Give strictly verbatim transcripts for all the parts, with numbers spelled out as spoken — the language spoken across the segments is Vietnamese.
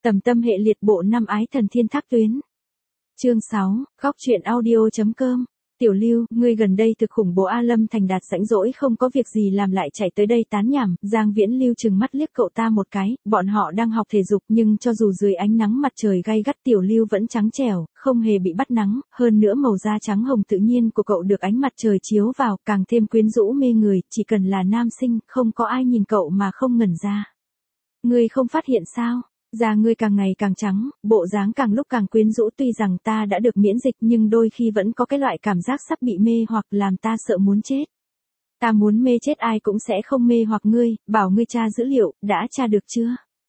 Tầm tâm hệ liệt bộ năm ái thần thiên thác tuyến. Chương sáu, góc truyện audio.com. Tiểu Lưu, ngươi gần đây thực khủng bố a. Lâm Thành Đạt rãnh rỗi không có việc gì làm lại chạy tới đây tán nhảm. Giang Viễn Lưu trừng mắt liếc cậu ta một cái, bọn họ đang học thể dục nhưng cho dù dưới ánh nắng mặt trời gay gắt Tiểu Lưu vẫn trắng trẻo, không hề bị bắt nắng, hơn nữa màu da trắng hồng tự nhiên của cậu được ánh mặt trời chiếu vào, càng thêm quyến rũ mê người, chỉ cần là nam sinh, không có ai nhìn cậu mà không ngẩn ra. Ngươi không phát hiện sao? Da ngươi càng ngày càng trắng, bộ dáng càng lúc càng quyến rũ, tuy rằng ta đã được miễn dịch nhưng đôi khi vẫn có cái loại cảm giác sắp bị mê hoặc làm ta sợ muốn chết. Ta muốn mê chết ai cũng sẽ không mê hoặc ngươi, bảo ngươi tra dữ liệu, đã tra được chưa?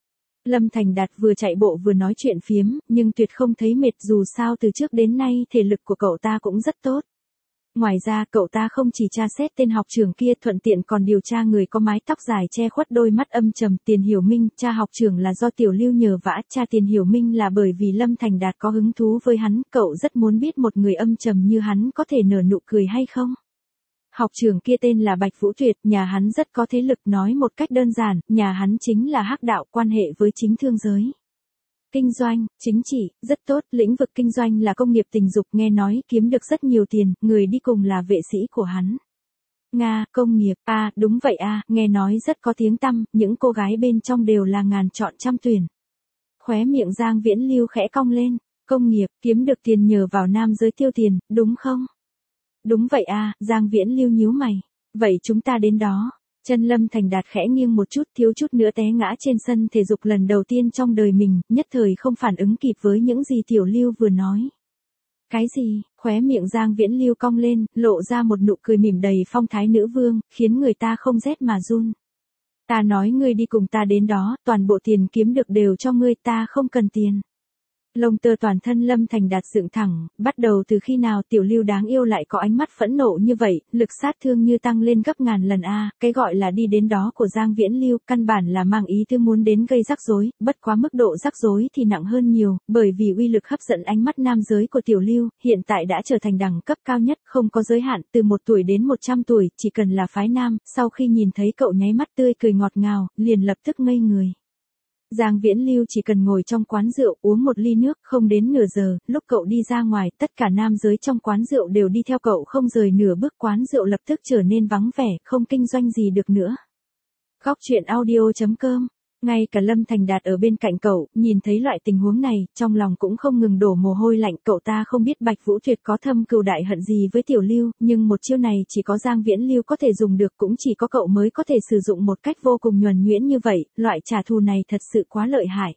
Lâm Thành Đạt vừa chạy bộ vừa nói chuyện phiếm, nhưng tuyệt không thấy mệt, dù sao từ trước đến nay thể lực của cậu ta cũng rất tốt. Ngoài ra cậu ta không chỉ tra xét tên học trưởng kia, thuận tiện còn điều tra người có mái tóc dài che khuất đôi mắt âm trầm, Tiền Hiểu Minh. Cha học trưởng là do Tiểu Lưu nhờ vả, cha Tiền Hiểu Minh là bởi vì Lâm Thành Đạt có hứng thú với hắn, cậu rất muốn biết một người âm trầm như hắn có thể nở nụ cười hay không. Học trưởng kia tên là Bạch Vũ Tuyệt, nhà hắn rất có thế lực, nói một cách đơn giản, nhà hắn chính là hắc đạo, quan hệ với chính thương giới. Kinh doanh, chính trị, rất tốt, lĩnh vực kinh doanh là công nghiệp tình dục, nghe nói kiếm được rất nhiều tiền, người đi cùng là vệ sĩ của hắn. Nga, công nghiệp, a à, đúng vậy a à, nghe nói rất có tiếng tăm, những cô gái bên trong đều là ngàn chọn trăm tuyển. Khóe miệng Giang Viễn Lưu khẽ cong lên, công nghiệp, kiếm được tiền nhờ vào nam giới tiêu tiền, đúng không? Đúng vậy a à, Giang Viễn Lưu nhíu mày, vậy chúng ta đến đó. Chân Lâm Thành Đạt khẽ nghiêng một chút, thiếu chút nữa té ngã trên sân thể dục lần đầu tiên trong đời mình, nhất thời không phản ứng kịp với những gì Tiểu Lưu vừa nói. Cái gì? Khóe miệng Giang Viễn Lưu cong lên, lộ ra một nụ cười mỉm đầy phong thái nữ vương, khiến người ta không rét mà run. Ta nói ngươi đi cùng ta đến đó, toàn bộ tiền kiếm được đều cho ngươi, ta không cần tiền. Lông tơ toàn thân Lâm Thành Đạt dựng thẳng, bắt đầu từ khi nào Tiểu Lưu đáng yêu lại có ánh mắt phẫn nộ như vậy, lực sát thương như tăng lên gấp ngàn lần a. À, cái gọi là đi đến đó của Giang Viễn Lưu, căn bản là mang ý tư muốn đến gây rắc rối, bất quá mức độ rắc rối thì nặng hơn nhiều, bởi vì uy lực hấp dẫn ánh mắt nam giới của Tiểu Lưu, hiện tại đã trở thành đẳng cấp cao nhất, không có giới hạn, từ một tuổi đến một trăm tuổi, chỉ cần là phái nam, sau khi nhìn thấy cậu nháy mắt tươi cười ngọt ngào, liền lập tức ngây người. Giang Viễn Lưu chỉ cần ngồi trong quán rượu uống một ly nước, không đến nửa giờ, lúc cậu đi ra ngoài, tất cả nam giới trong quán rượu đều đi theo cậu không rời nửa bước, quán rượu lập tức trở nên vắng vẻ, không kinh doanh gì được nữa. Góc truyện audio.com. Ngay cả Lâm Thành Đạt ở bên cạnh cậu, nhìn thấy loại tình huống này, trong lòng cũng không ngừng đổ mồ hôi lạnh, cậu ta không biết Bạch Vũ Tuyệt có thâm cừu đại hận gì với Tiểu Lưu, nhưng một chiêu này chỉ có Giang Viễn Lưu có thể dùng được, cũng chỉ có cậu mới có thể sử dụng một cách vô cùng nhuần nhuyễn như vậy, loại trả thù này thật sự quá lợi hại.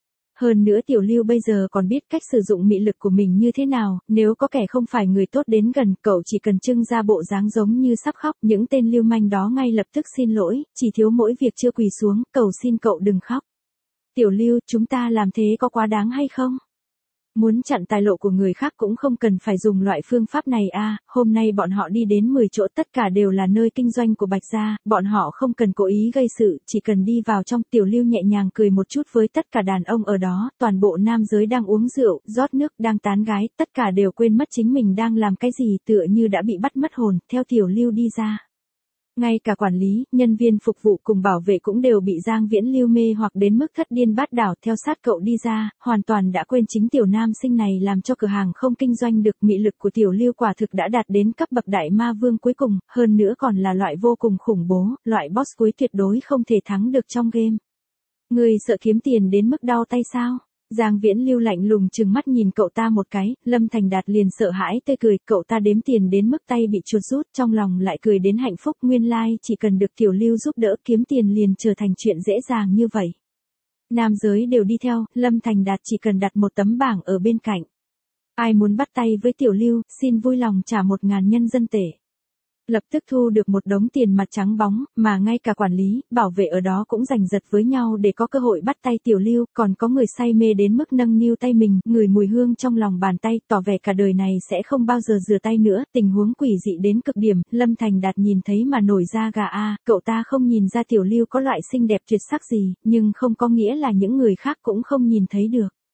Hơn nữa Tiểu Lưu bây giờ còn biết cách sử dụng mị lực của mình như thế nào, nếu có kẻ không phải người tốt đến gần, cậu chỉ cần trưng ra bộ dáng giống như sắp khóc, những tên lưu manh đó ngay lập tức xin lỗi, chỉ thiếu mỗi việc chưa quỳ xuống, cầu xin cậu đừng khóc. Tiểu Lưu, chúng ta làm thế có quá đáng hay không? Muốn chặn tài lộ của người khác cũng không cần phải dùng loại phương pháp này a. À, hôm nay bọn họ đi đến mười chỗ, tất cả đều là nơi kinh doanh của Bạch gia, bọn họ không cần cố ý gây sự, chỉ cần đi vào trong. Tiểu Lưu nhẹ nhàng cười một chút với tất cả đàn ông ở đó, toàn bộ nam giới đang uống rượu, rót nước, đang tán gái, tất cả đều quên mất chính mình đang làm cái gì, tựa như đã bị bắt mất hồn, theo Tiểu Lưu đi ra. Ngay cả quản lý, nhân viên phục vụ cùng bảo vệ cũng đều bị Giang Viễn Lưu mê hoặc đến mức thất điên bát đảo, theo sát cậu đi ra, hoàn toàn đã quên chính tiểu nam sinh này làm cho cửa hàng không kinh doanh được. Mị lực của Tiểu Lưu quả thực đã đạt đến cấp bậc đại ma vương cuối cùng, hơn nữa còn là loại vô cùng khủng bố, loại boss cuối tuyệt đối không thể thắng được trong game. Người sợ kiếm tiền đến mức đau tay sao? Giang Viễn Lưu lạnh lùng trừng mắt nhìn cậu ta một cái, Lâm Thành Đạt liền sợ hãi tê cười, cậu ta đếm tiền đến mức tay bị chuột rút, trong lòng lại cười đến hạnh phúc, nguyên lai like, chỉ cần được Tiểu Lưu giúp đỡ kiếm tiền liền trở thành chuyện dễ dàng như vậy. Nam giới đều đi theo, Lâm Thành Đạt chỉ cần đặt một tấm bảng ở bên cạnh. Ai muốn bắt tay với Tiểu Lưu, xin vui lòng trả một ngàn nhân dân tệ. Lập tức thu được một đống tiền mặt trắng bóng, mà ngay cả quản lý, bảo vệ ở đó cũng giành giật với nhau để có cơ hội bắt tay Tiểu Lưu, còn có người say mê đến mức nâng niu tay mình, ngửi mùi hương trong lòng bàn tay, tỏ vẻ cả đời này sẽ không bao giờ rửa tay nữa, tình huống quỷ dị đến cực điểm. Lâm Thành Đạt nhìn thấy mà nổi da gà a, cậu ta không nhìn ra Tiểu Lưu có loại xinh đẹp tuyệt sắc gì, nhưng không có nghĩa là những người khác cũng không nhìn thấy được.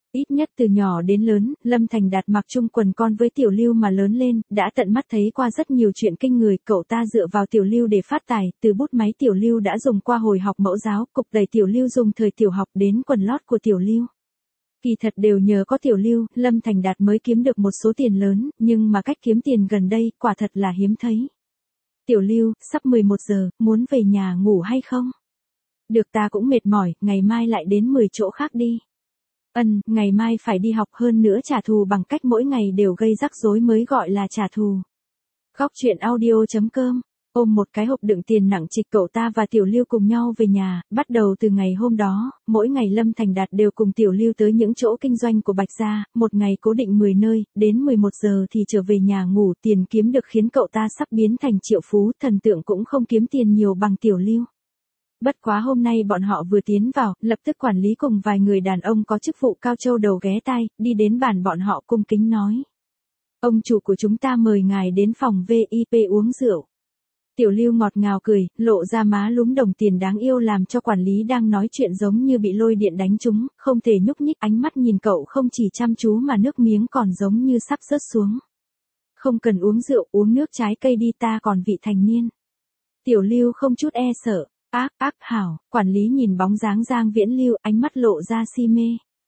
Ít nhất từ nhỏ đến lớn, Lâm Thành Đạt mặc chung quần con với Tiểu Lưu mà lớn lên, đã tận mắt thấy qua rất nhiều chuyện kinh người, cậu ta dựa vào Tiểu Lưu để phát tài, từ bút máy Tiểu Lưu đã dùng qua hồi học mẫu giáo, cục tẩy Tiểu Lưu dùng thời tiểu học đến quần lót của Tiểu Lưu. Kỳ thật đều nhờ có Tiểu Lưu, Lâm Thành Đạt mới kiếm được một số tiền lớn, nhưng mà cách kiếm tiền gần đây, quả thật là hiếm thấy. Tiểu Lưu, sắp mười một giờ, muốn về nhà ngủ hay không? Được, ta cũng mệt mỏi, ngày mai lại đến mười chỗ khác đi. Ân, ngày mai phải đi học, hơn nữa trả thù bằng cách mỗi ngày đều gây rắc rối mới gọi là trả thù. Góc truyện audio.com. Ôm một cái hộp đựng tiền nặng trịch, cậu ta và Tiểu Lưu cùng nhau về nhà. Bắt đầu từ ngày hôm đó, mỗi ngày Lâm Thành Đạt đều cùng Tiểu Lưu tới những chỗ kinh doanh của Bạch gia, một ngày cố định mười nơi, đến mười một giờ thì trở về nhà ngủ. Tiền kiếm được khiến cậu ta sắp biến thành triệu phú, thần tượng cũng không kiếm tiền nhiều bằng Tiểu Lưu. Bất quá hôm nay bọn họ vừa tiến vào, lập tức quản lý cùng vài người đàn ông có chức vụ cao châu đầu ghé tai, đi đến bàn bọn họ cung kính nói. Ông chủ của chúng ta mời ngài đến phòng vê i pê uống rượu. Tiểu Lưu ngọt ngào cười, lộ ra má lúm đồng tiền đáng yêu làm cho quản lý đang nói chuyện giống như bị lôi điện đánh trúng, không thể nhúc nhích, ánh mắt nhìn cậu không chỉ chăm chú mà nước miếng còn giống như sắp rớt xuống. Không cần uống rượu, uống nước trái cây đi, ta còn vị thành niên. Tiểu Lưu không chút e sợ. Ác, ác, hảo, quản lý nhìn bóng dáng Giang Viễn Lưu, ánh mắt lộ ra si mê.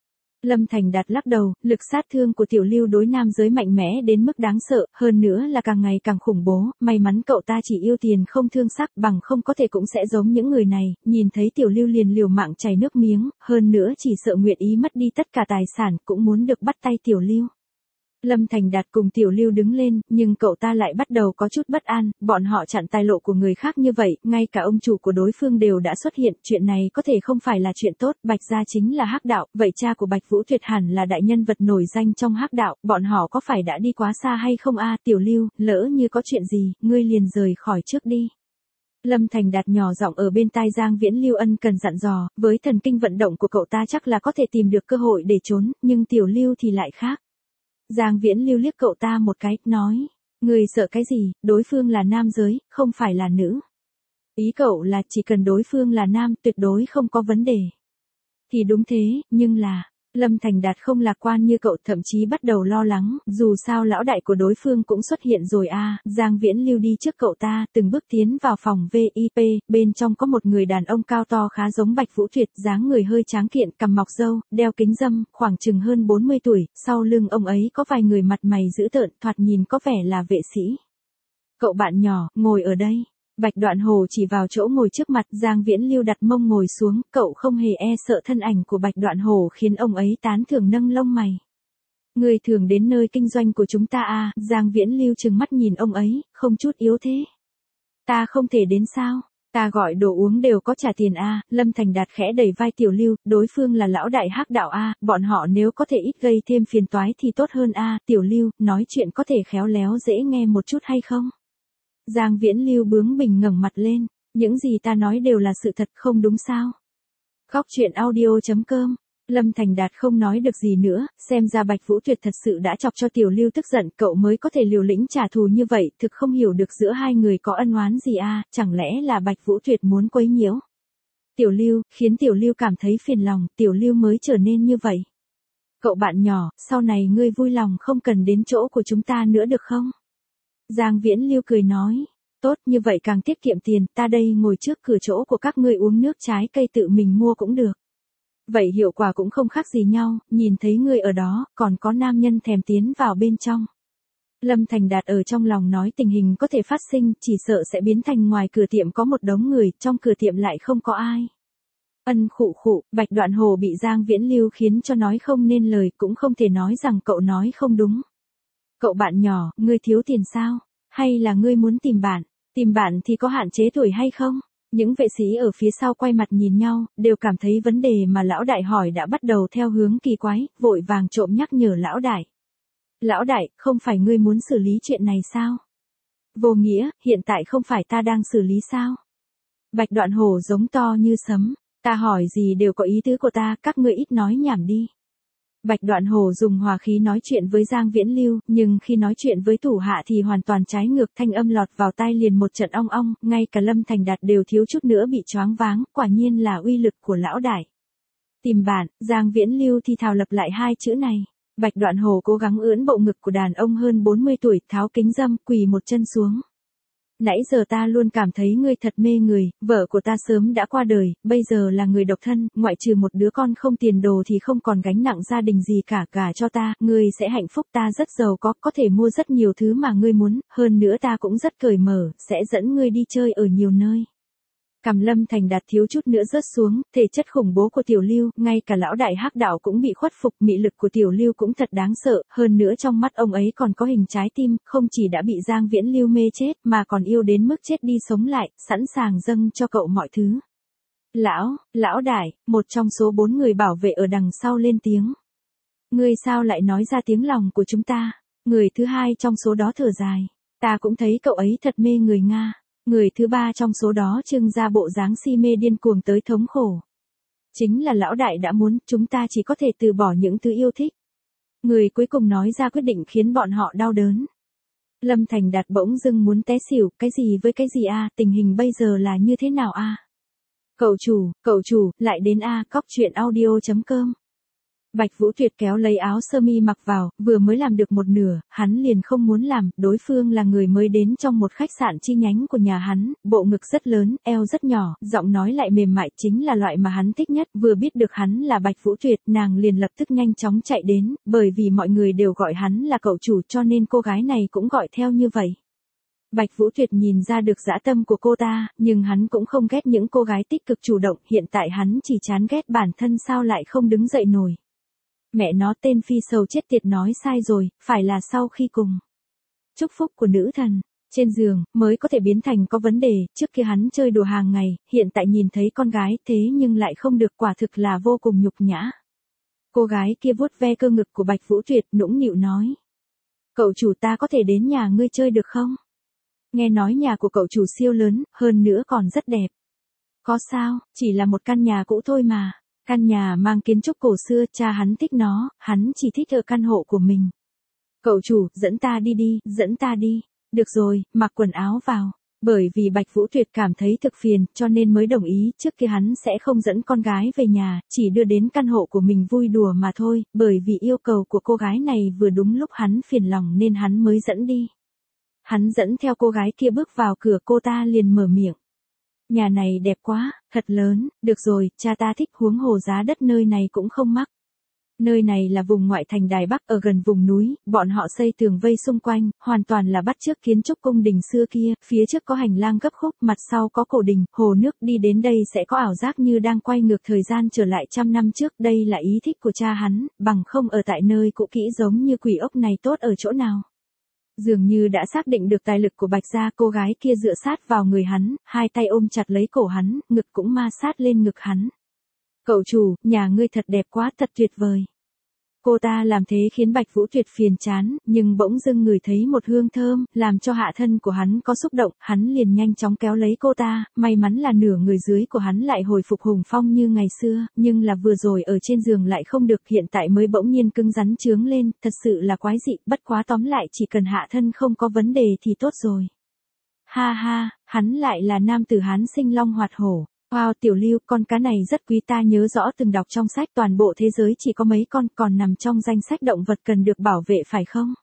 Lâm Thành Đạt lắc đầu, lực sát thương của Tiểu Lưu đối nam giới mạnh mẽ đến mức đáng sợ, hơn nữa là càng ngày càng khủng bố, may mắn cậu ta chỉ yêu tiền không thương sắc, bằng không có thể cũng sẽ giống những người này, nhìn thấy Tiểu Lưu liền liều mạng chảy nước miếng, hơn nữa chỉ sợ nguyện ý mất đi tất cả tài sản, cũng muốn được bắt tay Tiểu Lưu. Lâm Thành Đạt cùng Tiểu Lưu đứng lên, nhưng cậu ta lại bắt đầu có chút bất an, bọn họ chặn tài lộ của người khác như vậy, ngay cả ông chủ của đối phương đều đã xuất hiện, chuyện này có thể không phải là chuyện tốt, Bạch gia chính là hắc đạo, vậy cha của Bạch Vũ Tuyệt hẳn là đại nhân vật nổi danh trong hắc đạo, bọn họ có phải đã đi quá xa hay không a? Tiểu Lưu, lỡ như có chuyện gì, ngươi liền rời khỏi trước đi. Lâm Thành Đạt nhỏ giọng ở bên tai Giang Viễn Lưu ân cần dặn dò, với thần kinh vận động của cậu ta chắc là có thể tìm được cơ hội để trốn, nhưng Tiểu Lưu thì lại khác. Giang Viễn Lưu liếc cậu ta một cái, nói, người sợ cái gì, đối phương là nam giới, không phải là nữ. Ý cậu là chỉ cần đối phương là nam, tuyệt đối không có vấn đề. Thì đúng thế, nhưng là, Lâm Thành Đạt không lạc quan như cậu, thậm chí bắt đầu lo lắng, dù sao lão đại của đối phương cũng xuất hiện rồi a. À. Giang Viễn Lưu đi trước cậu ta, từng bước tiến vào phòng vê i pê, bên trong có một người đàn ông cao to khá giống Bạch Vũ Tuyệt, dáng người hơi tráng kiện, cằm mọc râu, đeo kính râm, khoảng chừng hơn bốn mươi tuổi, sau lưng ông ấy có vài người mặt mày dữ tợn, thoạt nhìn có vẻ là vệ sĩ. Cậu bạn nhỏ, ngồi ở đây. Bạch Đoạn Hồ chỉ vào chỗ ngồi trước mặt, Giang Viễn Lưu đặt mông ngồi xuống, cậu không hề e sợ thân ảnh của Bạch Đoạn Hồ khiến ông ấy tán thưởng nâng lông mày. Người thường đến nơi kinh doanh của chúng ta à, Giang Viễn Lưu trừng mắt nhìn ông ấy, không chút yếu thế. Ta không thể đến sao? Ta gọi đồ uống đều có trả tiền a. Lâm Thành Đạt khẽ đẩy vai Tiểu Lưu, đối phương là lão đại hắc đạo a, bọn họ nếu có thể ít gây thêm phiền toái thì tốt hơn a. Tiểu Lưu, nói chuyện có thể khéo léo dễ nghe một chút hay không? Giang Viễn Lưu bướng bỉnh ngẩng mặt lên, những gì ta nói đều là sự thật, không đúng sao? Góc truyện audio.com. Lâm Thành Đạt không nói được gì nữa, xem ra Bạch Vũ Tuyệt thật sự đã chọc cho Tiểu Lưu tức giận, cậu mới có thể liều lĩnh trả thù như vậy, thực không hiểu được giữa hai người có ân oán gì à, chẳng lẽ là Bạch Vũ Tuyệt muốn quấy nhiễu? Tiểu Lưu, khiến Tiểu Lưu cảm thấy phiền lòng, Tiểu Lưu mới trở nên như vậy. Cậu bạn nhỏ, sau này ngươi vui lòng không cần đến chỗ của chúng ta nữa được không? Giang Viễn Lưu cười nói, tốt, như vậy càng tiết kiệm tiền, ta đây ngồi trước cửa chỗ của các ngươi uống nước trái cây tự mình mua cũng được. Vậy hiệu quả cũng không khác gì nhau, nhìn thấy ngươi ở đó, còn có nam nhân thèm tiến vào bên trong. Lâm Thành Đạt ở trong lòng nói tình hình có thể phát sinh, chỉ sợ sẽ biến thành ngoài cửa tiệm có một đống người, trong cửa tiệm lại không có ai. Ân khụ khụ, Bạch Đoạn Hồ bị Giang Viễn Lưu khiến cho nói không nên lời, cũng không thể nói rằng cậu nói không đúng. Cậu bạn nhỏ, ngươi thiếu tiền sao? Hay là ngươi muốn tìm bạn? Tìm bạn thì có hạn chế tuổi hay không? Những vệ sĩ ở phía sau quay mặt nhìn nhau, đều cảm thấy vấn đề mà lão đại hỏi đã bắt đầu theo hướng kỳ quái, vội vàng trộm nhắc nhở lão đại. Lão đại, không phải ngươi muốn xử lý chuyện này sao? Vô nghĩa, hiện tại không phải ta đang xử lý sao? Bạch Đoạn Hồ giống to như sấm, ta hỏi gì đều có ý tứ của ta, các ngươi ít nói nhảm đi. Bạch Đoạn Hồ dùng hòa khí nói chuyện với Giang Viễn Lưu, nhưng khi nói chuyện với thủ hạ thì hoàn toàn trái ngược, thanh âm lọt vào tai liền một trận ong ong, ngay cả Lâm Thành Đạt đều thiếu chút nữa bị choáng váng, quả nhiên là uy lực của lão đại. Tìm bạn, Giang Viễn Lưu thì thào lặp lại hai chữ này. Bạch Đoạn Hồ cố gắng ưỡn bộ ngực của đàn ông hơn bốn mươi tuổi, tháo kính râm, quỳ một chân xuống. Nãy giờ ta luôn cảm thấy ngươi thật mê người, vợ của ta sớm đã qua đời, bây giờ là người độc thân, ngoại trừ một đứa con không tiền đồ thì không còn gánh nặng gia đình gì cả, cả cho ta, ngươi sẽ hạnh phúc, ta rất giàu có, có thể mua rất nhiều thứ mà ngươi muốn, hơn nữa ta cũng rất cởi mở, sẽ dẫn ngươi đi chơi ở nhiều nơi. Cằm Lâm Thành Đạt thiếu chút nữa rớt xuống, thể chất khủng bố của Tiểu Lưu, ngay cả lão đại hắc đạo cũng bị khuất phục, mị lực của Tiểu Lưu cũng thật đáng sợ, hơn nữa trong mắt ông ấy còn có hình trái tim, không chỉ đã bị Giang Viễn Lưu mê chết, mà còn yêu đến mức chết đi sống lại, sẵn sàng dâng cho cậu mọi thứ. Lão, lão đại, một trong số bốn người bảo vệ ở đằng sau lên tiếng. Ngươi sao lại nói ra tiếng lòng của chúng ta? Người thứ hai trong số đó thở dài. Ta cũng thấy cậu ấy thật mê người Nga. Người thứ ba trong số đó trưng ra bộ dáng si mê điên cuồng tới thống khổ. Chính là lão đại đã muốn, chúng ta chỉ có thể từ bỏ những thứ yêu thích. Người cuối cùng nói ra quyết định khiến bọn họ đau đớn. Lâm Thành Đạt bỗng dưng muốn té xỉu, cái gì với cái gì a, tình hình bây giờ là như thế nào a? Cậu chủ, cậu chủ, lại đến a, cóc truyện audio chấm com. Bạch Vũ Tuyệt kéo lấy áo sơ mi mặc vào, vừa mới làm được một nửa, hắn liền không muốn làm, đối phương là người mới đến trong một khách sạn chi nhánh của nhà hắn, bộ ngực rất lớn, eo rất nhỏ, giọng nói lại mềm mại, chính là loại mà hắn thích nhất, vừa biết được hắn là Bạch Vũ Tuyệt, nàng liền lập tức nhanh chóng chạy đến, bởi vì mọi người đều gọi hắn là cậu chủ cho nên cô gái này cũng gọi theo như vậy. Bạch Vũ Tuyệt nhìn ra được dã tâm của cô ta, nhưng hắn cũng không ghét những cô gái tích cực chủ động, hiện tại hắn chỉ chán ghét bản thân sao lại không đứng dậy nổi. Mẹ nó, tên phi sầu chết tiệt nói sai rồi, phải là sau khi cùng chúc phúc của nữ thần trên giường mới có thể biến thành có vấn đề, trước kia hắn chơi đùa hàng ngày, hiện tại nhìn thấy con gái thế nhưng lại không được, quả thực là vô cùng nhục nhã. Cô gái kia vuốt ve cơ ngực của Bạch Vũ Tuyệt, nũng nịu nói. Cậu chủ, ta có thể đến nhà ngươi chơi được không? Nghe nói nhà của cậu chủ siêu lớn, hơn nữa còn rất đẹp. Có sao, chỉ là một căn nhà cũ thôi mà. Căn nhà mang kiến trúc cổ xưa, cha hắn thích nó, hắn chỉ thích ở căn hộ của mình. Cậu chủ, dẫn ta đi đi, dẫn ta đi. Được rồi, mặc quần áo vào. Bởi vì Bạch Vũ Tuyệt cảm thấy thực phiền, cho nên mới đồng ý, trước kia hắn sẽ không dẫn con gái về nhà, chỉ đưa đến căn hộ của mình vui đùa mà thôi, bởi vì yêu cầu của cô gái này vừa đúng lúc hắn phiền lòng nên hắn mới dẫn đi. Hắn dẫn theo cô gái kia bước vào cửa, cô ta liền mở miệng. Nhà này đẹp quá, thật lớn, được rồi, cha ta thích, huống hồ giá đất nơi này cũng không mắc. Nơi này là vùng ngoại thành Đài Bắc ở gần vùng núi, bọn họ xây tường vây xung quanh, hoàn toàn là bắt chước kiến trúc cung đình xưa kia, phía trước có hành lang gấp khúc, mặt sau có cổ đình, hồ nước, đi đến đây sẽ có ảo giác như đang quay ngược thời gian trở lại trăm năm trước, đây là ý thích của cha hắn, bằng không ở tại nơi cũ kỹ giống như quỷ ốc này tốt ở chỗ nào. Dường như đã xác định được tài lực của Bạch gia, cô gái kia dựa sát vào người hắn, hai tay ôm chặt lấy cổ hắn, ngực cũng ma sát lên ngực hắn. Cậu chủ, nhà ngươi thật đẹp quá, thật tuyệt vời. Cô ta làm thế khiến Bạch Vũ Tuyệt phiền chán, nhưng bỗng dưng ngửi thấy một hương thơm, làm cho hạ thân của hắn có xúc động, hắn liền nhanh chóng kéo lấy cô ta, may mắn là nửa người dưới của hắn lại hồi phục hùng phong như ngày xưa, nhưng là vừa rồi ở trên giường lại không được, hiện tại mới bỗng nhiên cứng rắn chướng lên, thật sự là quái dị, bất quá tóm lại chỉ cần hạ thân không có vấn đề thì tốt rồi. Ha ha, hắn lại là nam tử Hán sinh long hoạt hổ. Wow, Tiểu Lưu, con cá này rất quý, ta nhớ rõ từng đọc trong sách toàn bộ thế giới chỉ có mấy con, còn nằm trong danh sách động vật cần được bảo vệ phải không?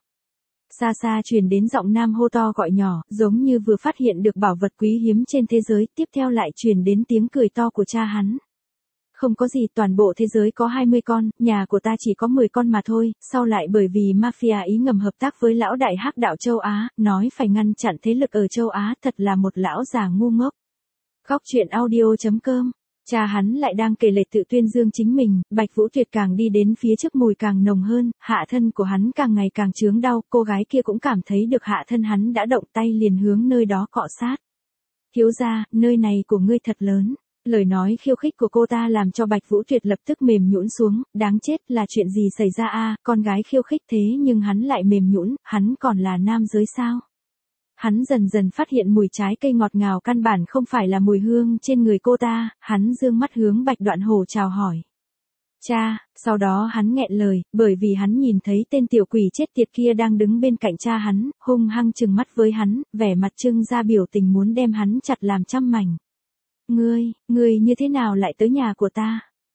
Xa xa truyền đến giọng nam hô to gọi nhỏ, giống như vừa phát hiện được bảo vật quý hiếm trên thế giới, tiếp theo lại truyền đến tiếng cười to của cha hắn. Không có gì, toàn bộ thế giới có hai mươi con, nhà của ta chỉ có mười con mà thôi, sau lại bởi vì mafia ý ngầm hợp tác với lão đại hắc đạo châu Á, nói phải ngăn chặn thế lực ở châu Á, thật là một lão già ngu ngốc. Góc truyện audio chấm com. Cha hắn lại đang kể lể tự tuyên dương chính mình, Bạch Vũ Tuyệt càng đi đến phía trước mùi càng nồng hơn, hạ thân của hắn càng ngày càng chướng đau, cô gái kia cũng cảm thấy được hạ thân hắn đã động tay liền hướng nơi đó cọ sát. Thiếu gia, nơi này của ngươi thật lớn. Lời nói khiêu khích của cô ta làm cho Bạch Vũ Tuyệt lập tức mềm nhũn xuống, đáng chết, là chuyện gì xảy ra a? Con gái khiêu khích thế nhưng hắn lại mềm nhũn, hắn còn là nam giới sao? Hắn dần dần phát hiện mùi trái cây ngọt ngào căn bản không phải là mùi hương trên người cô ta, hắn dương mắt hướng Bạch Đoạn Hồ chào hỏi. Cha, sau đó hắn nghẹn lời, bởi vì hắn nhìn thấy tên tiểu quỷ chết tiệt kia đang đứng bên cạnh cha hắn, hung hăng trừng mắt với hắn, vẻ mặt trưng ra biểu tình muốn đem hắn chặt làm trăm mảnh. Ngươi, ngươi như thế nào lại tới nhà của ta?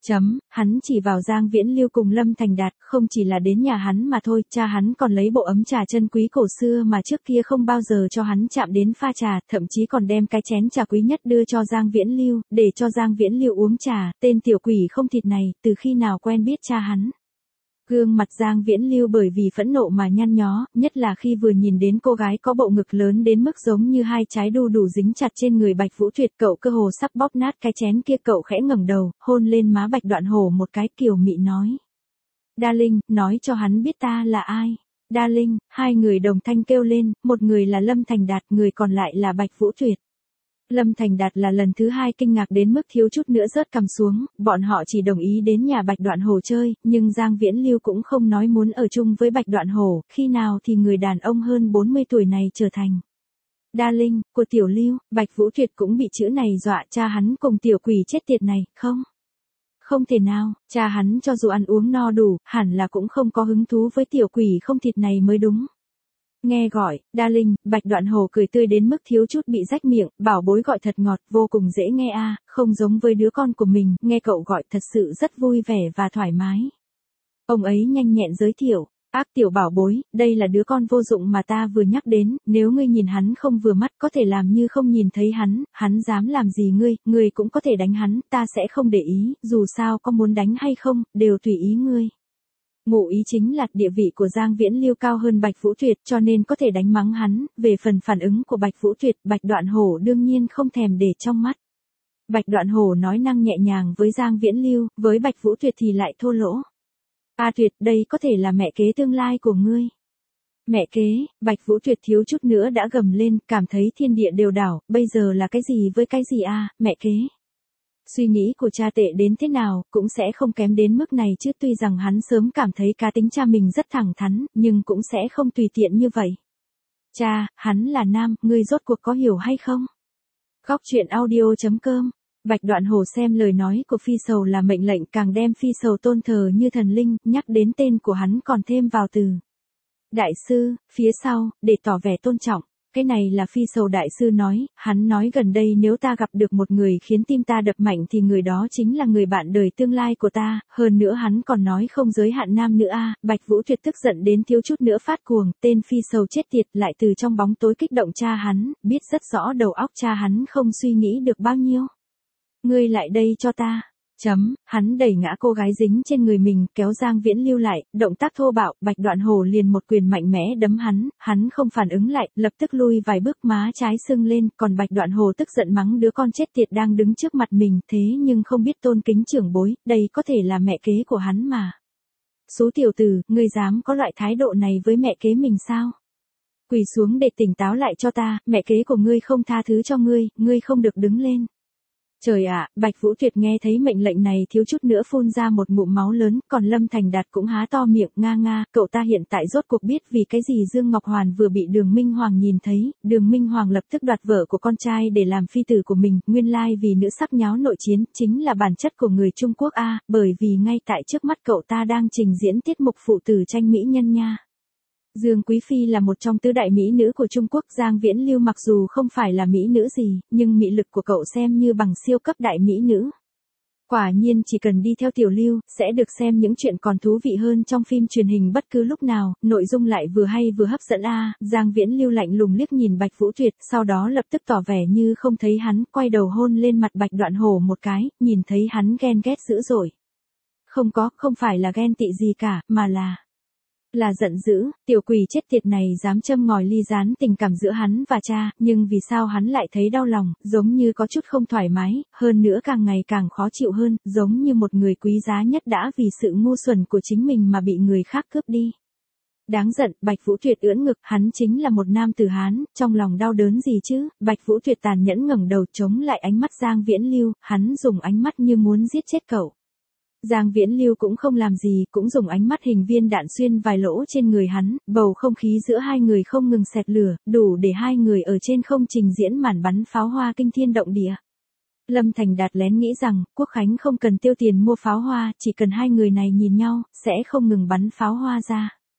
Chấm, hắn chỉ vào Giang Viễn Lưu cùng Lâm Thành Đạt, không chỉ là đến nhà hắn mà thôi, cha hắn còn lấy bộ ấm trà chân quý cổ xưa mà trước kia không bao giờ cho hắn chạm đến pha trà, thậm chí còn đem cái chén trà quý nhất đưa cho Giang Viễn Lưu, để cho Giang Viễn Lưu uống trà, tên tiểu quỷ không thịt này, từ khi nào quen biết cha hắn. Gương mặt Giang Viễn Lưu bởi vì phẫn nộ mà nhăn nhó, nhất là khi vừa nhìn đến cô gái có bộ ngực lớn đến mức giống như hai trái đu đủ dính chặt trên người Bạch Vũ Tuyệt, cậu cơ hồ sắp bóp nát cái chén kia, cậu khẽ ngẩng đầu, hôn lên má Bạch Đoạn Hổ một cái, kiều mị nói. Darling, nói cho hắn biết ta là ai. Darling, hai người đồng thanh kêu lên, một người là Lâm Thành Đạt, người còn lại là Bạch Vũ Tuyệt. Lâm Thành Đạt là lần thứ hai kinh ngạc đến mức thiếu chút nữa rớt cằm xuống, bọn họ chỉ đồng ý đến nhà Bạch Đoạn Hổ chơi, nhưng Giang Viễn Lưu cũng không nói muốn ở chung với Bạch Đoạn Hổ, khi nào thì người đàn ông hơn bốn mươi tuổi này trở thành Darling của Tiểu Lưu. Bạch Vũ Tuyệt cũng bị chữ này dọa, cha hắn cùng tiểu quỷ chết tiệt này, không. Không thể nào, cha hắn cho dù ăn uống no đủ, hẳn là cũng không có hứng thú với tiểu quỷ không thịt này mới đúng. Nghe gọi, Darling, Bạch Đoạn Hổ cười tươi đến mức thiếu chút bị rách miệng, bảo bối gọi thật ngọt, vô cùng dễ nghe a, không giống với đứa con của mình, nghe cậu gọi thật sự rất vui vẻ và thoải mái. Ông ấy nhanh nhẹn giới thiệu, ác tiểu bảo bối, đây là đứa con vô dụng mà ta vừa nhắc đến, nếu ngươi nhìn hắn không vừa mắt có thể làm như không nhìn thấy hắn, hắn dám làm gì ngươi, ngươi cũng có thể đánh hắn, ta sẽ không để ý, dù sao có muốn đánh hay không, đều tùy ý ngươi. Ngụ ý chính là địa vị của Giang Viễn Lưu cao hơn Bạch Vũ Tuyệt cho nên có thể đánh mắng hắn, về phần phản ứng của Bạch Vũ Tuyệt, Bạch Đoạn Hổ đương nhiên không thèm để trong mắt. Bạch Đoạn Hổ nói năng nhẹ nhàng với Giang Viễn Lưu, với Bạch Vũ Tuyệt thì lại thô lỗ. A Tuyệt, đây có thể là mẹ kế tương lai của ngươi. Mẹ kế, Bạch Vũ Tuyệt thiếu chút nữa đã gầm lên, cảm thấy thiên địa đều đảo, bây giờ là cái gì với cái gì a, mẹ kế. Suy nghĩ của cha tệ đến thế nào, cũng sẽ không kém đến mức này chứ, tuy rằng hắn sớm cảm thấy cá tính cha mình rất thẳng thắn, nhưng cũng sẽ không tùy tiện như vậy. Cha, hắn là nam, ngươi rốt cuộc có hiểu hay không? Góc truyện audio chấm com. Bạch Đoạn Hổ xem lời nói của Phi Sầu là mệnh lệnh, càng đem Phi Sầu tôn thờ như thần linh, nhắc đến tên của hắn còn thêm vào từ đại sư, phía sau, để tỏ vẻ tôn trọng. Cái này là Phi Sầu đại sư nói, hắn nói gần đây nếu ta gặp được một người khiến tim ta đập mạnh thì người đó chính là người bạn đời tương lai của ta, hơn nữa hắn còn nói không giới hạn nam nữa a. Bạch Vũ Tuyệt tức giận đến thiếu chút nữa phát cuồng, tên Phi Sầu chết tiệt lại từ trong bóng tối kích động cha hắn, biết rất rõ đầu óc cha hắn không suy nghĩ được bao nhiêu. Ngươi lại đây cho ta. Chấm, hắn đẩy ngã cô gái dính trên người mình, kéo Giang Viễn Lưu lại, động tác thô bạo, Bạch Đoạn Hổ liền một quyền mạnh mẽ đấm hắn, hắn không phản ứng lại, lập tức lui vài bước, má trái sưng lên, còn Bạch Đoạn Hổ tức giận mắng đứa con chết tiệt đang đứng trước mặt mình, thế nhưng không biết tôn kính trưởng bối, đây có thể là mẹ kế của hắn mà. Số tiểu tử, ngươi dám có loại thái độ này với mẹ kế mình sao? Quỳ xuống để tỉnh táo lại cho ta, mẹ kế của ngươi không tha thứ cho ngươi, ngươi không được đứng lên. Trời ạ, Bạch Vũ Tuyệt nghe thấy mệnh lệnh này thiếu chút nữa phun ra một ngụm máu lớn, còn Lâm Thành Đạt cũng há to miệng, nga nga, cậu ta hiện tại rốt cuộc biết vì cái gì Dương Ngọc Hoàn vừa bị Đường Minh Hoàng nhìn thấy, Đường Minh Hoàng lập tức đoạt vợ của con trai để làm phi tử của mình, nguyên lai vì nữ sắc nháo nội chiến, chính là bản chất của người Trung Quốc a, bởi vì ngay tại trước mắt cậu ta đang trình diễn tiết mục phụ tử tranh mỹ nhân nha. Dương Quý Phi là một trong tứ đại mỹ nữ của Trung Quốc, Giang Viễn Lưu mặc dù không phải là mỹ nữ gì, nhưng mỹ lực của cậu xem như bằng siêu cấp đại mỹ nữ. Quả nhiên chỉ cần đi theo Tiểu Lưu, sẽ được xem những chuyện còn thú vị hơn trong phim truyền hình bất cứ lúc nào, nội dung lại vừa hay vừa hấp dẫn a. Giang Viễn Lưu lạnh lùng liếc nhìn Bạch Vũ Tuyệt, sau đó lập tức tỏ vẻ như không thấy hắn, quay đầu hôn lên mặt Bạch Đoạn Hổ một cái, nhìn thấy hắn ghen ghét dữ dội. Không có, không phải là ghen tị gì cả, mà là... là giận dữ, tiểu quỷ chết tiệt này dám châm ngòi ly gián tình cảm giữa hắn và cha, nhưng vì sao hắn lại thấy đau lòng, giống như có chút không thoải mái, hơn nữa càng ngày càng khó chịu hơn, giống như một người quý giá nhất đã vì sự ngu xuẩn của chính mình mà bị người khác cướp đi. Đáng giận, Bạch Vũ Tuyệt ưỡn ngực, hắn chính là một nam tử Hán, trong lòng đau đớn gì chứ, Bạch Vũ Tuyệt tàn nhẫn ngẩng đầu chống lại ánh mắt Giang Viễn Lưu, hắn dùng ánh mắt như muốn giết chết cậu. Giang Viễn Lưu cũng không làm gì, cũng dùng ánh mắt hình viên đạn xuyên vài lỗ trên người hắn, bầu không khí giữa hai người không ngừng xẹt lửa, đủ để hai người ở trên không trình diễn màn bắn pháo hoa kinh thiên động địa. Lâm Thành Đạt lén nghĩ rằng, Quốc Khánh không cần tiêu tiền mua pháo hoa, chỉ cần hai người này nhìn nhau, sẽ không ngừng bắn pháo hoa ra.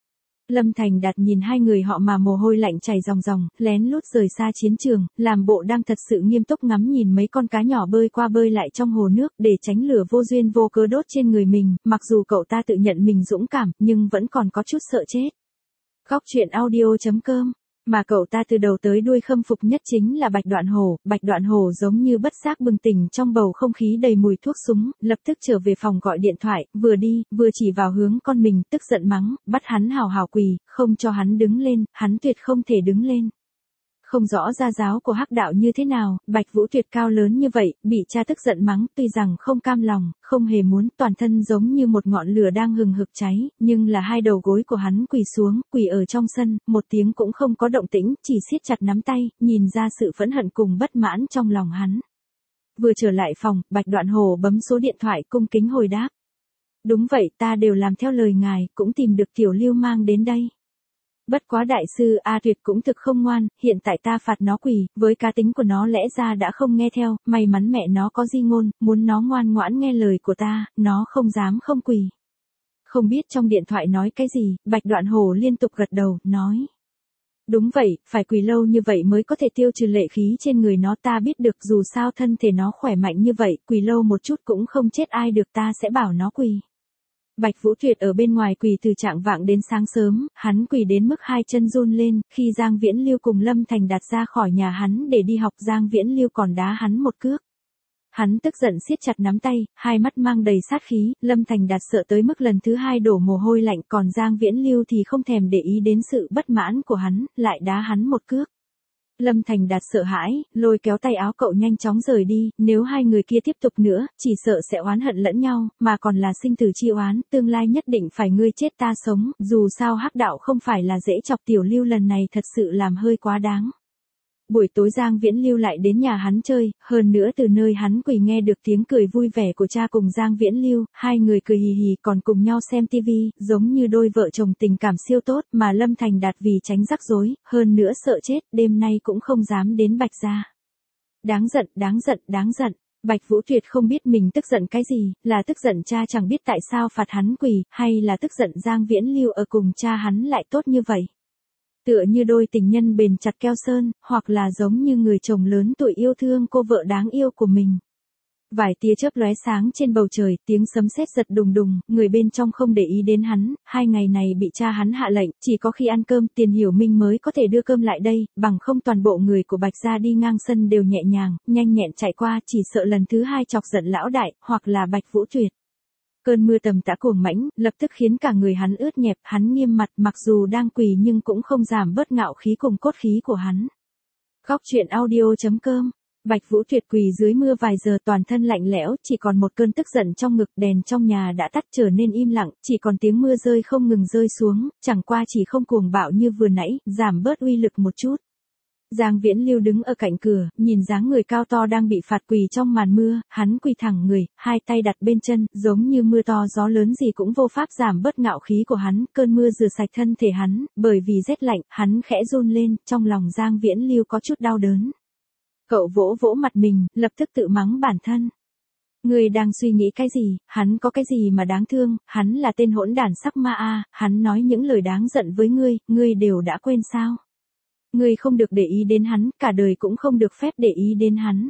Lâm Thành Đạt nhìn hai người họ mà mồ hôi lạnh chảy ròng ròng, lén lút rời xa chiến trường, làm bộ đang thật sự nghiêm túc ngắm nhìn mấy con cá nhỏ bơi qua bơi lại trong hồ nước để tránh lửa vô duyên vô cớ đốt trên người mình, mặc dù cậu ta tự nhận mình dũng cảm, nhưng vẫn còn có chút sợ chết. Góc truyện audio chấm com. Mà cậu ta từ đầu tới đuôi khâm phục nhất chính là Bạch Đoạn Hổ, Bạch Đoạn Hổ giống như bất giác bừng tỉnh trong bầu không khí đầy mùi thuốc súng, lập tức trở về phòng gọi điện thoại, vừa đi, vừa chỉ vào hướng con mình, tức giận mắng, bắt hắn hào hào quỳ, không cho hắn đứng lên, hắn tuyệt không thể đứng lên. Không rõ gia giáo của hắc đạo như thế nào, Bạch Vũ Tuyệt cao lớn như vậy, bị cha tức giận mắng, tuy rằng không cam lòng, không hề muốn, toàn thân giống như một ngọn lửa đang hừng hực cháy, nhưng là hai đầu gối của hắn quỳ xuống, quỳ ở trong sân, một tiếng cũng không có động tĩnh, chỉ siết chặt nắm tay, nhìn ra sự phẫn hận cùng bất mãn trong lòng hắn. Vừa trở lại phòng, Bạch Đoạn Hổ bấm số điện thoại cung kính hồi đáp. Đúng vậy, ta đều làm theo lời ngài, cũng tìm được Tiểu Lưu mang đến đây. Bất quá đại sư A Tuyệt cũng thực không ngoan, hiện tại ta phạt nó quỳ, với cá tính của nó lẽ ra đã không nghe theo, may mắn mẹ nó có di ngôn, muốn nó ngoan ngoãn nghe lời của ta, nó không dám không quỳ. Không biết trong điện thoại nói cái gì, Bạch Đoạn Hổ liên tục gật đầu, nói. Đúng vậy, phải quỳ lâu như vậy mới có thể tiêu trừ lệ khí trên người nó, ta biết được, dù sao thân thể nó khỏe mạnh như vậy, quỳ lâu một chút cũng không chết ai được, ta sẽ bảo nó quỳ. Bạch Vũ Tuyệt ở bên ngoài quỳ từ trạng vạng đến sáng sớm, hắn quỳ đến mức hai chân run lên, khi Giang Viễn Lưu cùng Lâm Thành Đạt ra khỏi nhà hắn để đi học, Giang Viễn Lưu còn đá hắn một cước. Hắn tức giận siết chặt nắm tay, hai mắt mang đầy sát khí, Lâm Thành Đạt sợ tới mức lần thứ hai đổ mồ hôi lạnh, còn Giang Viễn Lưu thì không thèm để ý đến sự bất mãn của hắn, lại đá hắn một cước. Lâm Thành Đạt sợ hãi, lôi kéo tay áo cậu nhanh chóng rời đi, nếu hai người kia tiếp tục nữa, chỉ sợ sẽ oán hận lẫn nhau, mà còn là sinh tử chi oán, tương lai nhất định phải ngươi chết ta sống, dù sao hắc đạo không phải là dễ chọc, Tiểu Lưu lần này thật sự làm hơi quá đáng. Buổi tối Giang Viễn Lưu lại đến nhà hắn chơi, hơn nữa từ nơi hắn quỳ nghe được tiếng cười vui vẻ của cha cùng Giang Viễn Lưu, hai người cười hì hì còn cùng nhau xem tivi, giống như đôi vợ chồng tình cảm siêu tốt, mà Lâm Thành Đạt vì tránh rắc rối, hơn nữa sợ chết, đêm nay cũng không dám đến Bạch gia. Đáng giận, đáng giận, đáng giận. Bạch Vũ Tuyệt không biết mình tức giận cái gì, là tức giận cha chẳng biết tại sao phạt hắn quỳ, hay là tức giận Giang Viễn Lưu ở cùng cha hắn lại tốt như vậy. Tựa như đôi tình nhân bền chặt keo sơn, hoặc là giống như người chồng lớn tuổi yêu thương cô vợ đáng yêu của mình. Vài tia chớp lóe sáng trên bầu trời, tiếng sấm sét giật đùng đùng, người bên trong không để ý đến hắn, hai ngày này bị cha hắn hạ lệnh, chỉ có khi ăn cơm Tiền Hiểu Minh mới có thể đưa cơm lại đây, bằng không toàn bộ người của Bạch gia đi ngang sân đều nhẹ nhàng, nhanh nhẹn chạy qua, chỉ sợ lần thứ hai chọc giận lão đại, hoặc là Bạch Vũ Tuyệt. Cơn mưa tầm tã cuồng mãnh, lập tức khiến cả người hắn ướt nhẹp, hắn nghiêm mặt, mặc dù đang quỳ nhưng cũng không giảm bớt ngạo khí cùng cốt khí của hắn. Góc truyện audio chấm com. Bạch Vũ Tuyệt quỳ dưới mưa vài giờ, toàn thân lạnh lẽo, chỉ còn một cơn tức giận trong ngực, đèn trong nhà đã tắt trở nên im lặng, chỉ còn tiếng mưa rơi không ngừng rơi xuống, chẳng qua chỉ không cuồng bạo như vừa nãy, giảm bớt uy lực một chút. Giang Viễn Lưu đứng ở cạnh cửa, nhìn dáng người cao to đang bị phạt quỳ trong màn mưa, hắn quỳ thẳng người, hai tay đặt bên chân, giống như mưa to gió lớn gì cũng vô pháp giảm bớt ngạo khí của hắn, cơn mưa rửa sạch thân thể hắn, bởi vì rét lạnh, hắn khẽ run lên, trong lòng Giang Viễn Lưu có chút đau đớn. Cậu vỗ vỗ mặt mình, lập tức tự mắng bản thân. Ngươi đang suy nghĩ cái gì, hắn có cái gì mà đáng thương, hắn là tên hỗn đản sắc ma a, hắn nói những lời đáng giận với ngươi, ngươi đều đã quên sao? Ngươi không được để ý đến hắn, cả đời cũng không được phép để ý đến hắn.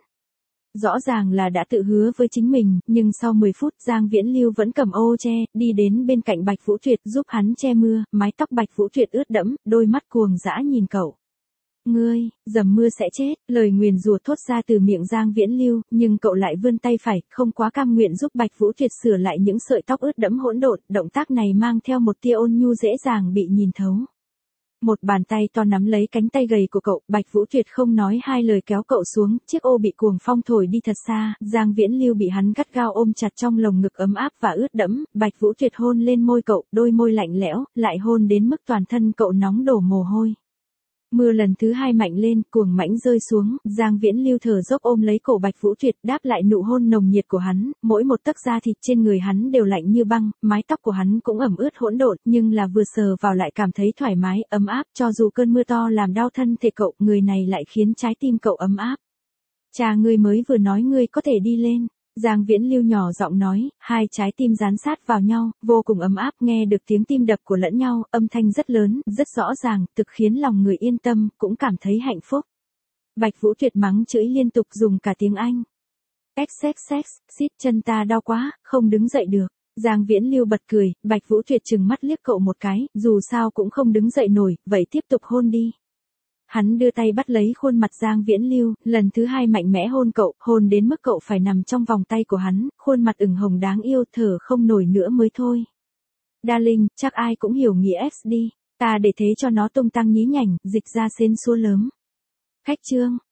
Rõ ràng là đã tự hứa với chính mình, nhưng sau mười phút Giang Viễn Lưu vẫn cầm ô che, đi đến bên cạnh Bạch Vũ Tuyệt giúp hắn che mưa, mái tóc Bạch Vũ Tuyệt ướt đẫm, đôi mắt cuồng dã nhìn cậu. Ngươi, dầm mưa sẽ chết, lời nguyền rủa thốt ra từ miệng Giang Viễn Lưu, nhưng cậu lại vươn tay phải, không quá cam nguyện giúp Bạch Vũ Tuyệt sửa lại những sợi tóc ướt đẫm hỗn độn, động tác này mang theo một tia ôn nhu dễ dàng bị nhìn thấu. Một bàn tay to nắm lấy cánh tay gầy của cậu, Bạch Vũ Tuyệt không nói hai lời kéo cậu xuống, chiếc ô bị cuồng phong thổi đi thật xa, Giang Viễn Lưu bị hắn gắt gao ôm chặt trong lồng ngực ấm áp và ướt đẫm, Bạch Vũ Tuyệt hôn lên môi cậu, đôi môi lạnh lẽo, lại hôn đến mức toàn thân cậu nóng đổ mồ hôi. Mưa lần thứ hai mạnh lên, cuồng mãnh rơi xuống, Giang Viễn Lưu thở dốc ôm lấy cổ Bạch Vũ Tuyệt, đáp lại nụ hôn nồng nhiệt của hắn, mỗi một tấc da thịt trên người hắn đều lạnh như băng, mái tóc của hắn cũng ẩm ướt hỗn độn, nhưng là vừa sờ vào lại cảm thấy thoải mái, ấm áp, cho dù cơn mưa to làm đau thân thể cậu, người này lại khiến trái tim cậu ấm áp. Cha ngươi mới vừa nói ngươi có thể đi lên. Giang Viễn Lưu nhỏ giọng nói, hai trái tim dán sát vào nhau, vô cùng ấm áp, nghe được tiếng tim đập của lẫn nhau, âm thanh rất lớn, rất rõ ràng, thực khiến lòng người yên tâm, cũng cảm thấy hạnh phúc. Bạch Vũ Tuyệt mắng chửi liên tục dùng cả tiếng Anh. Xxx, xít chân ta đau quá, không đứng dậy được. Giang Viễn Lưu bật cười, Bạch Vũ Tuyệt trừng mắt liếc cậu một cái, dù sao cũng không đứng dậy nổi, vậy tiếp tục hôn đi. Hắn đưa tay bắt lấy khuôn mặt Giang Viễn Lưu, lần thứ hai mạnh mẽ hôn cậu, hôn đến mức cậu phải nằm trong vòng tay của hắn, khuôn mặt ửng hồng đáng yêu, thở không nổi nữa mới thôi. Darling, chắc ai cũng hiểu nghĩa X đi, ta để thế cho nó tung tăng nhí nhảnh, dịch ra xên xua lớn. Khách trương.